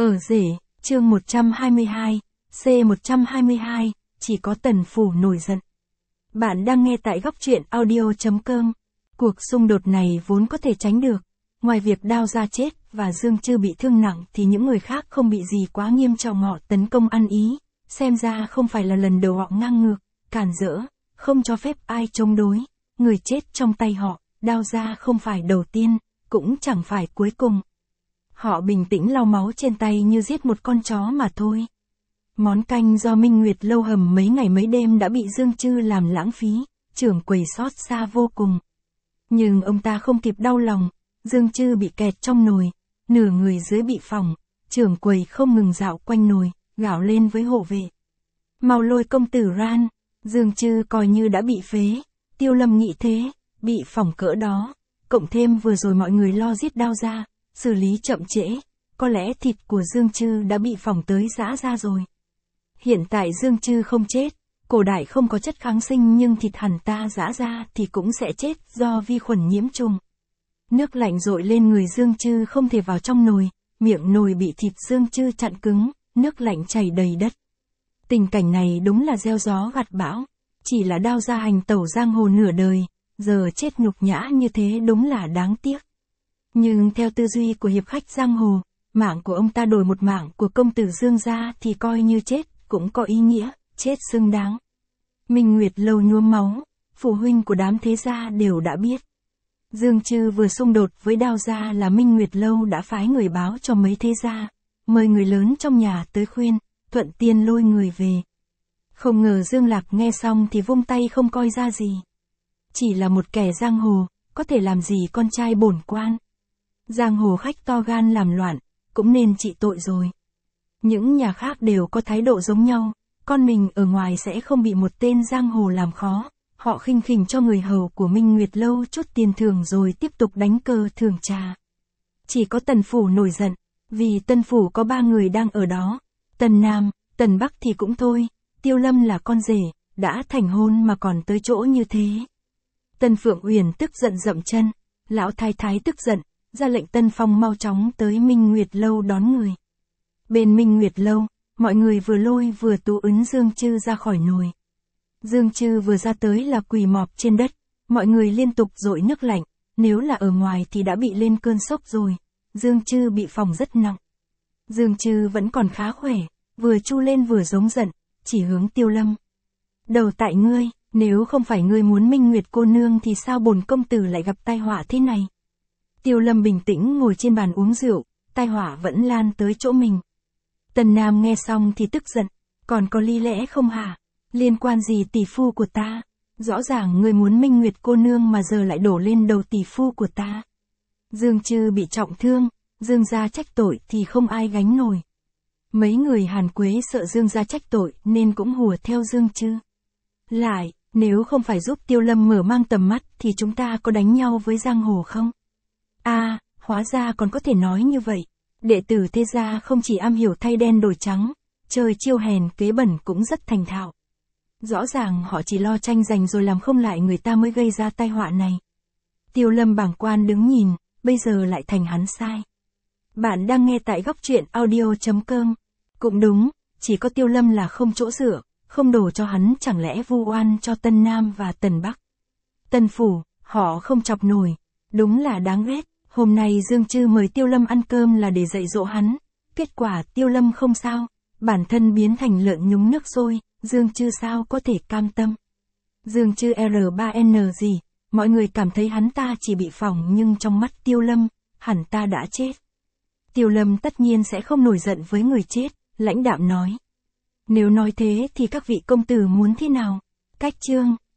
Ở rể, chương 122, C122, chỉ có Tần Phủ nổi giận. Bạn đang nghe tại góc truyện audio.com. Cuộc xung đột này vốn có thể tránh được. Ngoài việc Đao Gia chết và Dương Chư bị thương nặng thì những người khác không bị gì quá nghiêm trọng, họ tấn công ăn ý. Xem ra không phải là lần đầu họ ngang ngược, cản rỡ, không cho phép ai chống đối. Người chết trong tay họ, Đao Gia không phải đầu tiên, cũng chẳng phải cuối cùng. Họ bình tĩnh lau máu trên tay như giết một con chó mà thôi. Món canh do Minh Nguyệt lâu hầm mấy ngày mấy đêm đã bị Dương Chư làm lãng phí, trưởng quầy xót xa vô cùng. Nhưng ông ta không kịp đau lòng, Dương Chư bị kẹt trong nồi, nửa người dưới bị phỏng, trưởng quầy không ngừng dạo quanh nồi, gào lên với hộ vệ. Mau lôi công tử ran, Dương Chư coi như đã bị phế, Tiêu Lâm nghĩ thế, bị phỏng cỡ đó, cộng thêm vừa rồi mọi người lo giết Đao Gia, xử lý chậm trễ, có lẽ thịt của Dương Chư đã bị phỏng tới giã ra rồi. Hiện tại Dương Chư không chết, cổ đại không có chất kháng sinh nhưng thịt hẳn ta giã ra thì cũng sẽ chết do vi khuẩn nhiễm trùng. Nước lạnh dội lên người Dương Chư không thể vào trong nồi, miệng nồi bị thịt Dương Chư chặn cứng, nước lạnh chảy đầy đất. Tình cảnh này đúng là gieo gió gặt bão, chỉ là Đao Gia hành tẩu giang hồ nửa đời, giờ chết nhục nhã như thế đúng là đáng tiếc. Nhưng theo tư duy của hiệp khách giang hồ, mạng của ông ta đổi một mạng của công tử Dương gia thì coi như chết, cũng có ý nghĩa, chết xứng đáng. Minh Nguyệt lâu nhuốm máu, phụ huynh của đám thế gia đều đã biết. Dương Chư vừa xung đột với Đao Gia là Minh Nguyệt lâu đã phái người báo cho mấy thế gia, mời người lớn trong nhà tới khuyên, thuận tiên lôi người về. Không ngờ Dương Lạc nghe xong thì vung tay không coi ra gì. Chỉ là một kẻ giang hồ, có thể làm gì con trai bổn quan. Giang hồ khách to gan làm loạn, cũng nên trị tội rồi. Những nhà khác đều có thái độ giống nhau, con mình ở ngoài sẽ không bị một tên giang hồ làm khó. Họ khinh khỉnh cho người hầu của Minh Nguyệt lâu chút tiền thưởng rồi tiếp tục đánh cờ thưởng trà. Chỉ có Tần Phủ nổi giận, vì Tần Phủ có 3 người đang ở đó. Tần Nam, Tần Bắc thì cũng thôi, Tiêu Lâm là con rể, đã thành hôn mà còn tới chỗ như thế. Tần Phượng Uyển tức giận dậm chân, lão thái thái tức giận, ra lệnh Tân Phong mau chóng tới Minh Nguyệt lâu đón người. Bên Minh Nguyệt lâu, mọi người vừa lôi vừa tú ấn Dương Chư ra khỏi nồi. Dương Chư vừa ra tới là quỳ mọp trên đất, mọi người liên tục dội nước lạnh, nếu là ở ngoài thì đã bị lên cơn sốc rồi. Dương Chư bị phỏng rất nặng. Dương Chư vẫn còn khá khỏe, vừa chu lên vừa giống giận, chỉ hướng Tiêu Lâm. Đầu tại ngươi, nếu không phải ngươi muốn Minh Nguyệt cô nương thì sao bổn công tử lại gặp tai họa thế này? Tiêu Lâm bình tĩnh ngồi trên bàn uống rượu, tai họa vẫn lan tới chỗ mình. Tần Nam nghe xong thì tức giận, còn có lý lẽ không hả? Liên quan gì tỷ phu của ta? Rõ ràng ngươi muốn Minh Nguyệt cô nương mà giờ lại đổ lên đầu tỷ phu của ta. Dương Chư bị trọng thương, Dương gia trách tội thì không ai gánh nổi. Mấy người Hàn Quế sợ Dương gia trách tội nên cũng hùa theo Dương Chư. Lại, nếu không phải giúp Tiêu Lâm mở mang tầm mắt thì chúng ta có đánh nhau với giang hồ không? Hóa ra còn có thể nói như vậy. Đệ tử thế gia không chỉ am hiểu thay đen đổi trắng, chơi chiêu hèn kế bẩn cũng rất thành thạo. Rõ ràng họ chỉ lo tranh giành rồi làm không lại người ta mới gây ra tai họa này. Tiêu Lâm bàng quan đứng nhìn, bây giờ lại thành hắn sai. Bạn đang nghe tại góc truyện audio.com. Cũng đúng, chỉ có Tiêu Lâm là không chỗ dựa, không đổ cho hắn, chẳng lẽ vu oan cho Tân Nam và Tần Bắc. Tần Phủ, họ không chọc nổi, đúng là đáng ghét. Hôm nay Dương Chư mời Tiêu Lâm ăn cơm là để dạy dỗ hắn, kết quả Tiêu Lâm không sao, bản thân biến thành lợn nhúng nước sôi, Dương Chư sao có thể cam tâm. Dương Chư R3N gì, mọi người cảm thấy hắn ta chỉ bị phỏng nhưng trong mắt Tiêu Lâm, hẳn ta đã chết. Tiêu Lâm tất nhiên sẽ không nổi giận với người chết, lãnh đạm nói. Nếu nói thế thì các vị công tử muốn thế nào? Cách chương